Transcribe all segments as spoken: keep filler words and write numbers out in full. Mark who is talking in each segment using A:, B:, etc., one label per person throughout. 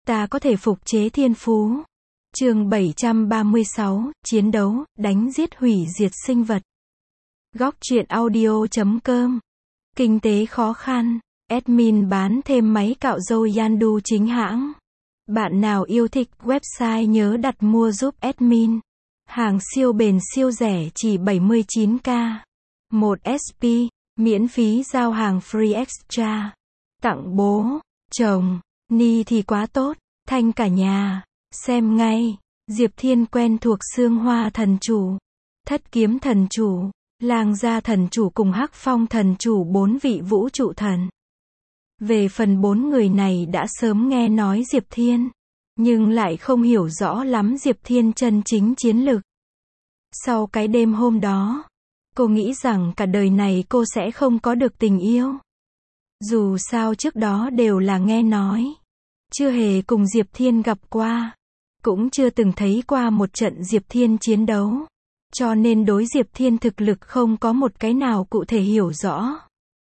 A: ta có thể phục chế thiên phú. Chương bảy trăm ba mươi sáu, chiến đấu, đánh giết hủy diệt sinh vật. Góc truyện audio chấm com. Kinh tế khó khăn. Admin bán thêm máy cạo râu Yandu chính hãng. Bạn nào yêu thích website nhớ đặt mua giúp admin. Hàng siêu bền siêu rẻ chỉ bảy mươi chín k. một ét pê, miễn phí giao hàng free extra. Tặng bố, chồng, ni thì quá tốt, thanh cả nhà. Xem ngay, Diệp Thiên quen thuộc Xương Hoa thần chủ, Thất Kiếm thần chủ, Lang Gia thần chủ cùng Hắc Phong thần chủ, bốn vị vũ trụ thần. Về phần bốn người này đã sớm nghe nói Diệp Thiên, nhưng lại không hiểu rõ lắm Diệp Thiên chân chính chiến lực. Sau cái đêm hôm đó, cô nghĩ rằng cả đời này cô sẽ không có được tình yêu. Dù sao trước đó đều là nghe nói, chưa hề cùng Diệp Thiên gặp qua, cũng chưa từng thấy qua một trận Diệp Thiên chiến đấu, cho nên đối Diệp Thiên thực lực không có một cái nào cụ thể hiểu rõ.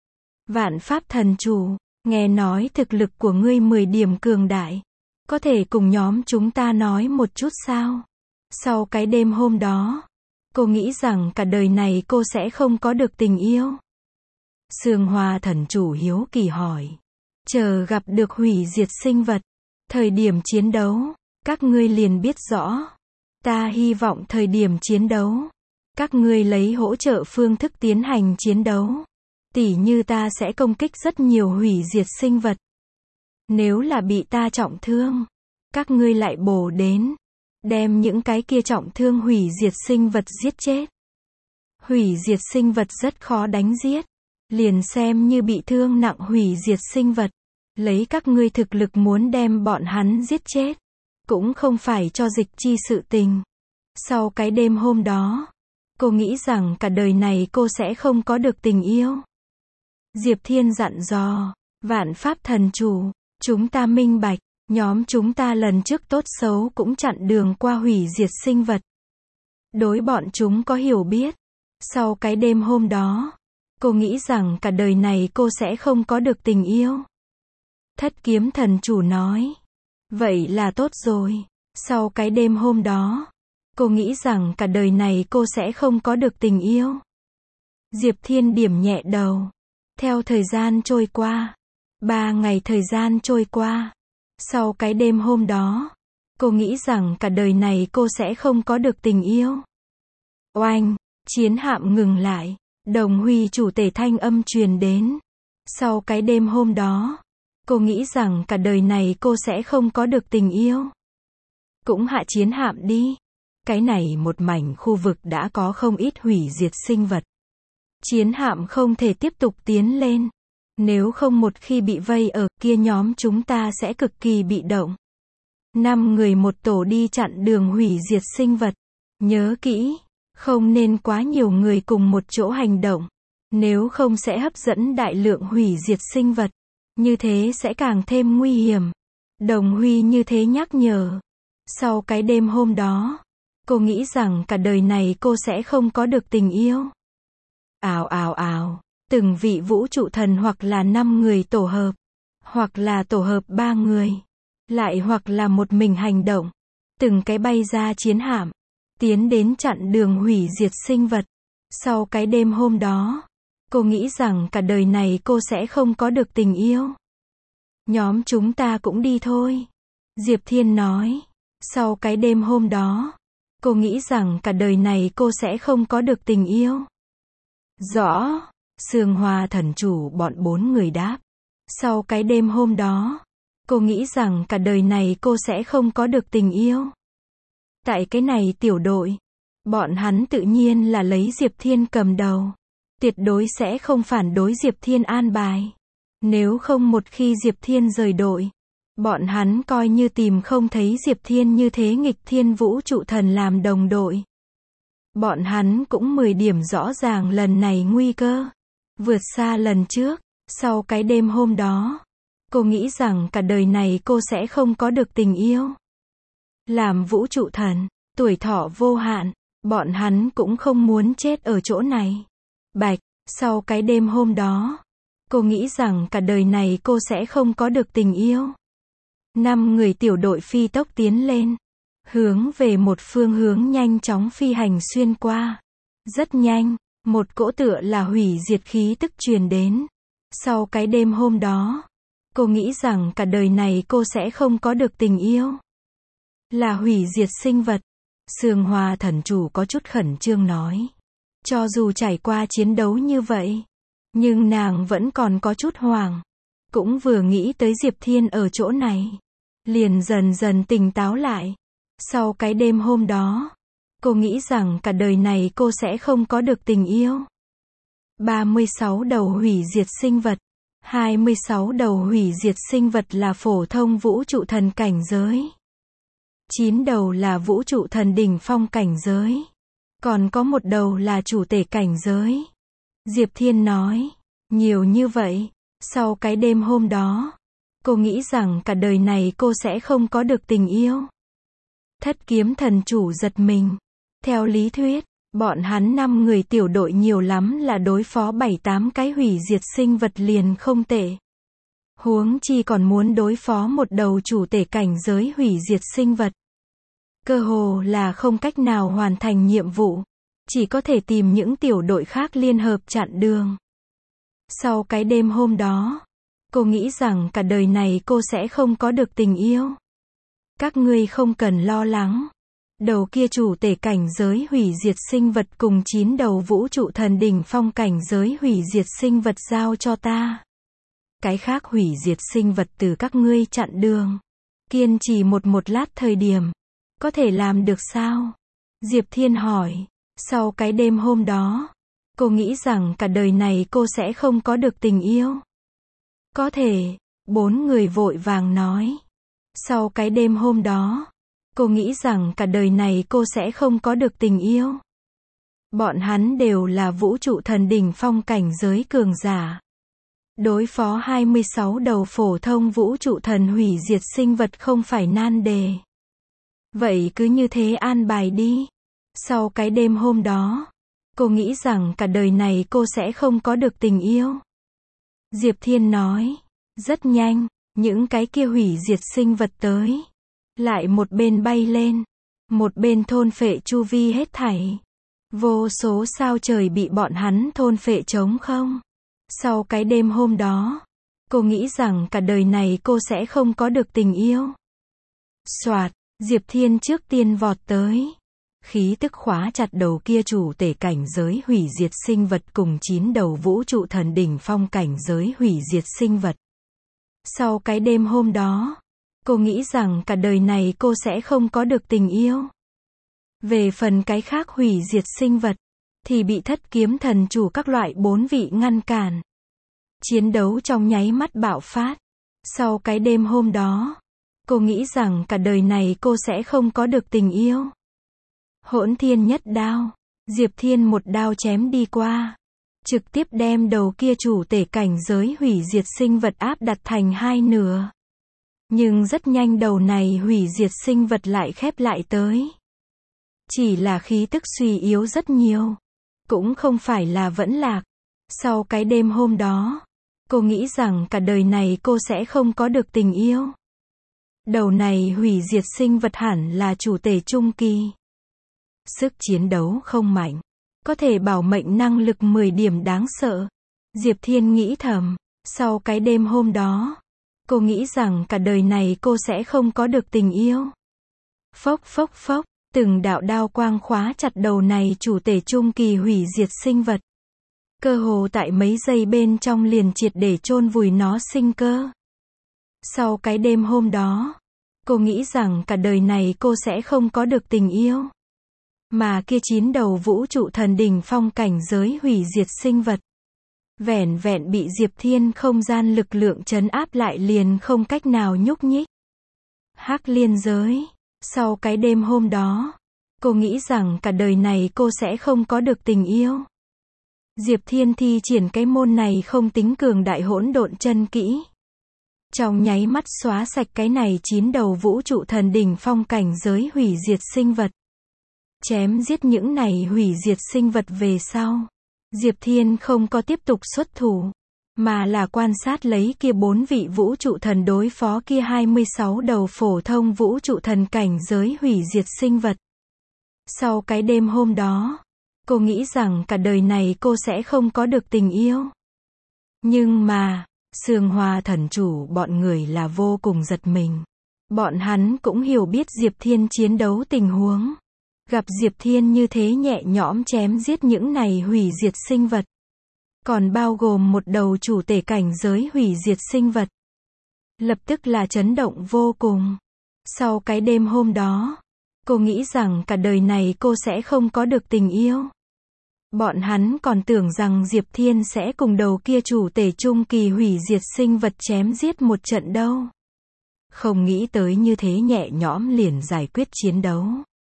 A: Vạn Pháp thần chủ, nghe nói thực lực của ngươi mười điểm cường đại, có thể cùng nhóm chúng ta nói một chút sao? Sau cái đêm hôm đó, cô nghĩ rằng cả đời này cô sẽ không có được tình yêu. Xương Hoa thần chủ hiếu kỳ hỏi, chờ gặp được hủy diệt sinh vật, thời điểm chiến đấu, các ngươi liền biết rõ. Ta hy vọng thời điểm chiến đấu, các ngươi lấy hỗ trợ phương thức tiến hành chiến đấu. Tỉ như ta sẽ công kích rất nhiều hủy diệt sinh vật. Nếu là bị ta trọng thương, các ngươi lại bổ đến, đem những cái kia trọng thương hủy diệt sinh vật giết chết. Hủy diệt sinh vật rất khó đánh giết, liền xem như bị thương nặng hủy diệt sinh vật, lấy các ngươi thực lực muốn đem bọn hắn giết chết, cũng không phải cho dịch chi sự tình. Sau cái đêm hôm đó, cô nghĩ rằng cả đời này cô sẽ không có được tình yêu. Diệp Thiên dặn dò, Vạn Pháp thần chủ, chúng ta minh bạch, nhóm chúng ta lần trước tốt xấu cũng chặn đường qua hủy diệt sinh vật. Đối bọn chúng có hiểu biết. Sau cái đêm hôm đó, cô nghĩ rằng cả đời này cô sẽ không có được tình yêu. Thất Kiếm thần chủ nói, vậy là tốt rồi. Sau cái đêm hôm đó, cô nghĩ rằng cả đời này cô sẽ không có được tình yêu. Diệp Thiên điểm nhẹ đầu. Theo thời gian trôi qua, ba ngày thời gian trôi qua. Sau cái đêm hôm đó, cô nghĩ rằng cả đời này cô sẽ không có được tình yêu. Oanh, chiến hạm ngừng lại, Đồng Huy chủ tể thanh âm truyền đến. Sau cái đêm hôm đó, cô nghĩ rằng cả đời này cô sẽ không có được tình yêu. Cũng hạ chiến hạm đi. Cái này một mảnh khu vực đã có không ít hủy diệt sinh vật. Chiến hạm không thể tiếp tục tiến lên. Nếu không một khi bị vây ở kia nhóm chúng ta sẽ cực kỳ bị động. Năm người một tổ đi chặn đường hủy diệt sinh vật. Nhớ kỹ, không nên quá nhiều người cùng một chỗ hành động. Nếu không sẽ hấp dẫn đại lượng hủy diệt sinh vật. Như thế sẽ càng thêm nguy hiểm. Đồng Huy như thế nhắc nhở. Sau cái đêm hôm đó, cô nghĩ rằng cả đời này cô sẽ không có được tình yêu. Ào ào ào, từng vị vũ trụ thần hoặc là năm người tổ hợp, hoặc là tổ hợp ba người, lại hoặc là một mình hành động, từng cái bay ra chiến hạm, tiến đến chặn đường hủy diệt sinh vật. Sau cái đêm hôm đó, cô nghĩ rằng cả đời này cô sẽ không có được tình yêu. Nhóm chúng ta cũng đi thôi. Diệp Thiên nói. Sau cái đêm hôm đó, cô nghĩ rằng cả đời này cô sẽ không có được tình yêu. Rõ. Xương Hoa thần chủ bọn bốn người đáp. Sau cái đêm hôm đó, cô nghĩ rằng cả đời này cô sẽ không có được tình yêu. Tại cái này tiểu đội, bọn hắn tự nhiên là lấy Diệp Thiên cầm đầu. Tuyệt đối sẽ không phản đối Diệp Thiên an bài. Nếu không một khi Diệp Thiên rời đội, bọn hắn coi như tìm không thấy Diệp Thiên như thế nghịch thiên vũ trụ thần làm đồng đội. Bọn hắn cũng mười điểm rõ ràng lần này nguy cơ vượt xa lần trước. Sau cái đêm hôm đó, cô nghĩ rằng cả đời này cô sẽ không có được tình yêu. Làm vũ trụ thần, tuổi thọ vô hạn, bọn hắn cũng không muốn chết ở chỗ này. Bạch, sau cái đêm hôm đó, cô nghĩ rằng cả đời này cô sẽ không có được tình yêu. Năm người tiểu đội phi tốc tiến lên, hướng về một phương hướng nhanh chóng phi hành xuyên qua. Rất nhanh, một cỗ tựa là hủy diệt khí tức truyền đến. Sau cái đêm hôm đó, cô nghĩ rằng cả đời này cô sẽ không có được tình yêu. Là hủy diệt sinh vật. Sương Hoa thần chủ có chút khẩn trương nói. Cho dù trải qua chiến đấu như vậy, nhưng nàng vẫn còn có chút hoảng. Cũng vừa nghĩ tới Diệp Thiên ở chỗ này, liền dần dần tỉnh táo lại. Sau cái đêm hôm đó, cô nghĩ rằng cả đời này cô sẽ không có được tình yêu. ba mươi sáu đầu hủy diệt sinh vật. hai mươi sáu đầu hủy diệt sinh vật là phổ thông vũ trụ thần cảnh giới. chín đầu là vũ trụ thần đỉnh phong cảnh giới. Còn có một đầu là chủ tể cảnh giới. Diệp Thiên nói, nhiều như vậy. Sau cái đêm hôm đó, cô nghĩ rằng cả đời này cô sẽ không có được tình yêu. Thất kiếm thần chủ giật mình. Theo lý thuyết, bọn hắn năm người tiểu đội nhiều lắm là đối phó bảy tám cái hủy diệt sinh vật liền không tệ. Huống chi còn muốn đối phó một đầu chủ tể cảnh giới hủy diệt sinh vật. Cơ hồ là không cách nào hoàn thành nhiệm vụ. Chỉ có thể tìm những tiểu đội khác liên hợp chặn đường. Sau cái đêm hôm đó, cô nghĩ rằng cả đời này cô sẽ không có được tình yêu. Các ngươi không cần lo lắng. Đầu kia chủ tể cảnh giới hủy diệt sinh vật cùng chín đầu vũ trụ thần đỉnh phong cảnh giới hủy diệt sinh vật giao cho ta. Cái khác hủy diệt sinh vật từ các ngươi chặn đường. Kiên trì một một lát thời điểm. Có thể làm được sao? Diệp Thiên hỏi. Sau cái đêm hôm đó, cô nghĩ rằng cả đời này cô sẽ không có được tình yêu. Có thể, bốn người vội vàng nói. Sau cái đêm hôm đó, cô nghĩ rằng cả đời này cô sẽ không có được tình yêu. Bọn hắn đều là vũ trụ thần đỉnh phong cảnh giới cường giả. Đối phó hai mươi sáu đầu phổ thông vũ trụ thần hủy diệt sinh vật không phải nan đề. Vậy cứ như thế an bài đi. Sau cái đêm hôm đó, cô nghĩ rằng cả đời này cô sẽ không có được tình yêu. Diệp Thiên nói, rất nhanh, những cái kia hủy diệt sinh vật tới. Lại một bên bay lên, một bên thôn phệ chu vi hết thảy. Vô số sao trời bị bọn hắn thôn phệ trống không. Sau cái đêm hôm đó, cô nghĩ rằng cả đời này cô sẽ không có được tình yêu. Soạt, Diệp Thiên trước tiên vọt tới. Khí tức khóa chặt đầu kia chủ tể cảnh giới hủy diệt sinh vật cùng chín đầu vũ trụ thần đỉnh phong cảnh giới hủy diệt sinh vật. Sau cái đêm hôm đó, cô nghĩ rằng cả đời này cô sẽ không có được tình yêu. Về phần cái khác hủy diệt sinh vật, thì bị thất kiếm thần chủ các loại bốn vị ngăn cản. Chiến đấu trong nháy mắt bạo phát. Sau cái đêm hôm đó, cô nghĩ rằng cả đời này cô sẽ không có được tình yêu. Hỗn thiên nhất đao. Diệp Thiên một đao chém đi qua. Trực tiếp đem đầu kia chủ tể cảnh giới hủy diệt sinh vật áp đặt thành hai nửa. Nhưng rất nhanh đầu này hủy diệt sinh vật lại khép lại tới. Chỉ là khí tức suy yếu rất nhiều. Cũng không phải là vẫn lạc. Sau cái đêm hôm đó, cô nghĩ rằng cả đời này cô sẽ không có được tình yêu. Đầu này hủy diệt sinh vật hẳn là chủ tể trung kỳ. Sức chiến đấu không mạnh. Có thể bảo mệnh năng lực mười điểm đáng sợ. Diệp Thiên nghĩ thầm. Sau cái đêm hôm đó, cô nghĩ rằng cả đời này cô sẽ không có được tình yêu. Phốc phốc phốc. Từng đạo đao quang khóa chặt đầu này chủ tể trung kỳ hủy diệt sinh vật. Cơ hồ tại mấy giây bên trong liền triệt để chôn vùi nó sinh cơ. Sau cái đêm hôm đó, cô nghĩ rằng cả đời này cô sẽ không có được tình yêu. Mà kia chín đầu vũ trụ thần đỉnh phong cảnh giới hủy diệt sinh vật. Vẻn vẹn bị Diệp Thiên không gian lực lượng trấn áp lại liền không cách nào nhúc nhích. Hắc liên giới. Sau cái đêm hôm đó, cô nghĩ rằng cả đời này cô sẽ không có được tình yêu. Diệp Thiên thi triển cái môn này không tính cường đại hỗn độn chân kỹ. Trong nháy mắt xóa sạch cái này chín đầu vũ trụ thần đỉnh phong cảnh giới hủy diệt sinh vật. Chém giết những này hủy diệt sinh vật về sau. Diệp Thiên không có tiếp tục xuất thủ, mà là quan sát lấy kia bốn vị vũ trụ thần đối phó kia hai mươi sáu đầu phổ thông vũ trụ thần cảnh giới hủy diệt sinh vật. Sau cái đêm hôm đó, cô nghĩ rằng cả đời này cô sẽ không có được tình yêu. Nhưng mà, Sương Hoa thần chủ bọn người là vô cùng giật mình. Bọn hắn cũng hiểu biết Diệp Thiên chiến đấu tình huống. Gặp Diệp Thiên như thế nhẹ nhõm chém giết những này hủy diệt sinh vật. Còn bao gồm một đầu chủ tể cảnh giới hủy diệt sinh vật. Lập tức là chấn động vô cùng. Sau cái đêm hôm đó, cô nghĩ rằng cả đời này cô sẽ không có được tình yêu. Bọn hắn còn tưởng rằng Diệp Thiên sẽ cùng đầu kia chủ tể trung kỳ hủy diệt sinh vật chém giết một trận đâu. Không nghĩ tới như thế nhẹ nhõm liền giải quyết chiến đấu.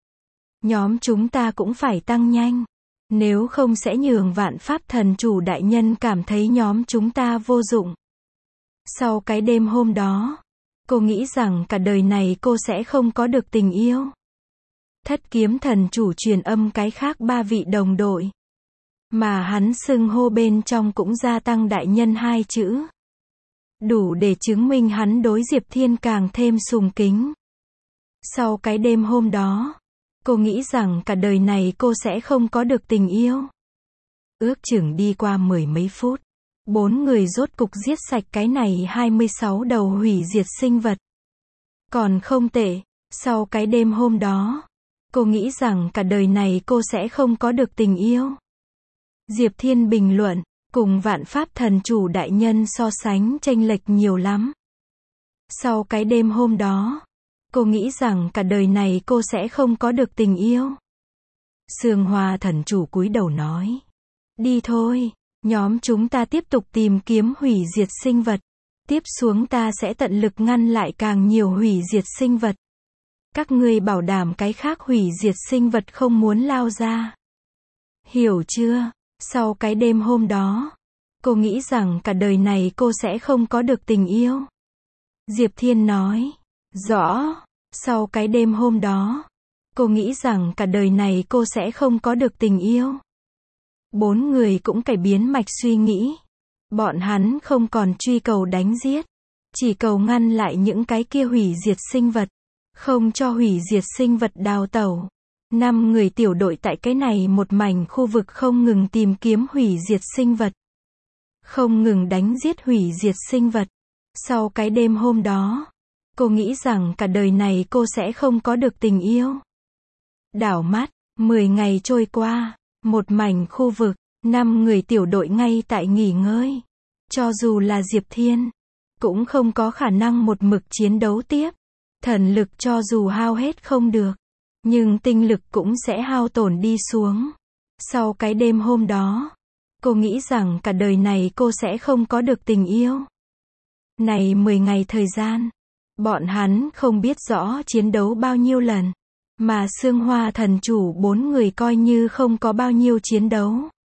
A: Nhóm chúng ta cũng phải tăng nhanh. Nếu không sẽ nhường Vạn Pháp thần chủ đại nhân cảm thấy nhóm chúng ta vô dụng. Sau cái đêm hôm đó, cô nghĩ rằng cả đời này cô sẽ không có được tình yêu. Thất kiếm thần chủ truyền âm cái khác ba vị đồng đội. Mà hắn xưng hô bên trong cũng gia tăng đại nhân hai chữ. Đủ để chứng minh hắn đối Diệp Thiên càng thêm sùng kính. Sau cái đêm hôm đó, cô nghĩ rằng cả đời này cô sẽ không có được tình yêu. Ước chừng đi qua mười mấy phút, bốn người rốt cục giết sạch cái này hai mươi sáu đầu hủy diệt sinh vật. Còn không tệ, sau cái đêm hôm đó, cô nghĩ rằng cả đời này cô sẽ không có được tình yêu. Diệp Thiên bình luận, cùng Vạn Pháp thần chủ đại nhân so sánh chênh lệch nhiều lắm. Sau cái đêm hôm đó, cô nghĩ rằng cả đời này cô sẽ không có được tình yêu. Sương Hoa thần chủ cúi đầu nói. Đi thôi, nhóm chúng ta tiếp tục tìm kiếm hủy diệt sinh vật. Tiếp xuống ta sẽ tận lực ngăn lại càng nhiều hủy diệt sinh vật. Các ngươi bảo đảm cái khác hủy diệt sinh vật không muốn lao ra. Hiểu chưa? Sau cái đêm hôm đó, cô nghĩ rằng cả đời này cô sẽ không có được tình yêu. Diệp Thiên nói. Rõ. Sau cái đêm hôm đó, cô nghĩ rằng cả đời này cô sẽ không có được tình yêu. Bốn người cũng cải biến mạch suy nghĩ. Bọn hắn không còn truy cầu đánh giết, chỉ cầu ngăn lại những cái kia hủy diệt sinh vật, không cho hủy diệt sinh vật đào tẩu. Năm người tiểu đội tại cái này một mảnh khu vực không ngừng tìm kiếm hủy diệt sinh vật, không ngừng đánh giết hủy diệt sinh vật. Sau cái đêm hôm đó, cô nghĩ rằng cả đời này cô sẽ không có được tình yêu. Đảo mắt, mười ngày trôi qua, một mảnh khu vực, năm người tiểu đội ngay tại nghỉ ngơi. Cho dù là Diệp Thiên, cũng không có khả năng một mực chiến đấu tiếp. Thần lực cho dù hao hết không được, nhưng tinh lực cũng sẽ hao tổn đi xuống. Sau cái đêm hôm đó, cô nghĩ rằng cả đời này cô sẽ không có được tình yêu. Này mười ngày thời gian, bọn hắn không biết rõ chiến đấu bao nhiêu lần, mà Sương Hoa thần chủ bốn người coi như không có bao nhiêu chiến đấu.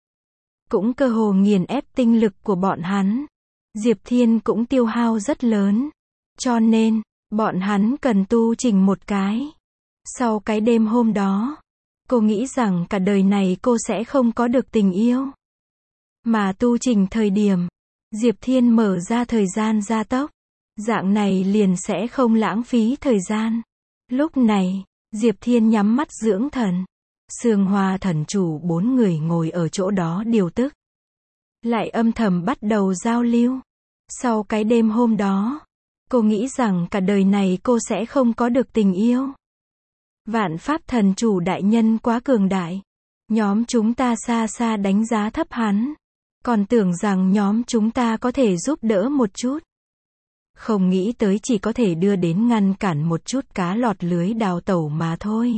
A: Cũng cơ hồ nghiền ép tinh lực của bọn hắn. Diệp Thiên cũng tiêu hao rất lớn. Cho nên, bọn hắn cần tu chỉnh một cái. Sau cái đêm hôm đó, cô nghĩ rằng cả đời này cô sẽ không có được tình yêu. Mà tu chỉnh thời điểm, Diệp Thiên mở ra thời gian gia tốc. Dạng này liền sẽ không lãng phí thời gian. Lúc này, Diệp Thiên nhắm mắt dưỡng thần. Sương Hoa thần chủ bốn người ngồi ở chỗ đó điều tức. Lại âm thầm bắt đầu giao lưu. Sau cái đêm hôm đó, cô nghĩ rằng cả đời này cô sẽ không có được tình yêu. Vạn Pháp thần chủ đại nhân quá cường đại. Nhóm chúng ta xa xa đánh giá thấp hắn. Còn tưởng rằng nhóm chúng ta có thể giúp đỡ một chút. Không nghĩ tới chỉ có thể đưa đến ngăn cản một chút cá lọt lưới đào tẩu mà thôi.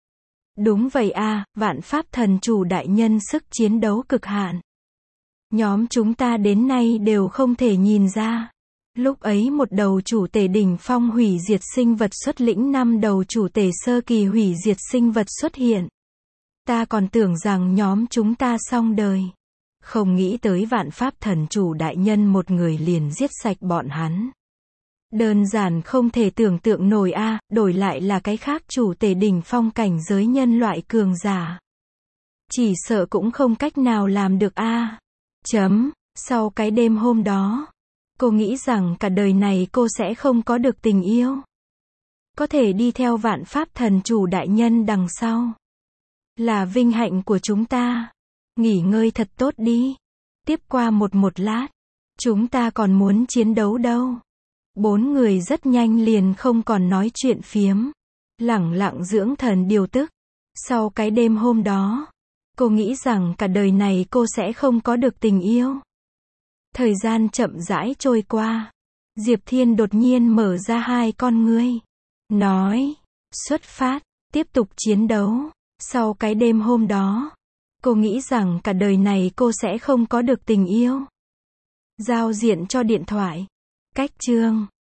A: Đúng vậy a, Vạn Pháp thần chủ đại nhân sức chiến đấu cực hạn. Nhóm chúng ta đến nay đều không thể nhìn ra. Lúc ấy một đầu chủ tể đỉnh phong hủy diệt sinh vật xuất lĩnh năm đầu chủ tể sơ kỳ hủy diệt sinh vật xuất hiện. Ta còn tưởng rằng nhóm chúng ta xong đời. Không nghĩ tới Vạn Pháp thần chủ đại nhân một người liền giết sạch bọn hắn. Đơn giản không thể tưởng tượng nổi a, à, đổi lại là cái khác chủ tể đỉnh phong cảnh giới nhân loại cường giả. Chỉ sợ cũng không cách nào làm được a. À. Chấm. Sau cái đêm hôm đó, cô nghĩ rằng cả đời này cô sẽ không có được tình yêu. Có thể đi theo vạn pháp thần chủ đại nhân đằng sau. Là vinh hạnh của chúng ta. Nghỉ ngơi thật tốt đi. Tiếp qua một một lát. Chúng ta còn muốn chiến đấu đâu. Bốn người rất nhanh liền không còn nói chuyện phiếm. Lẳng lặng dưỡng thần điều tức. Sau cái đêm hôm đó, cô nghĩ rằng cả đời này cô sẽ không có được tình yêu. Thời gian chậm rãi trôi qua. Diệp Thiên đột nhiên mở ra hai con ngươi. Nói, xuất phát, tiếp tục chiến đấu. Sau cái đêm hôm đó, cô nghĩ rằng cả đời này cô sẽ không có được tình yêu. Giao diện cho điện thoại. Cách chương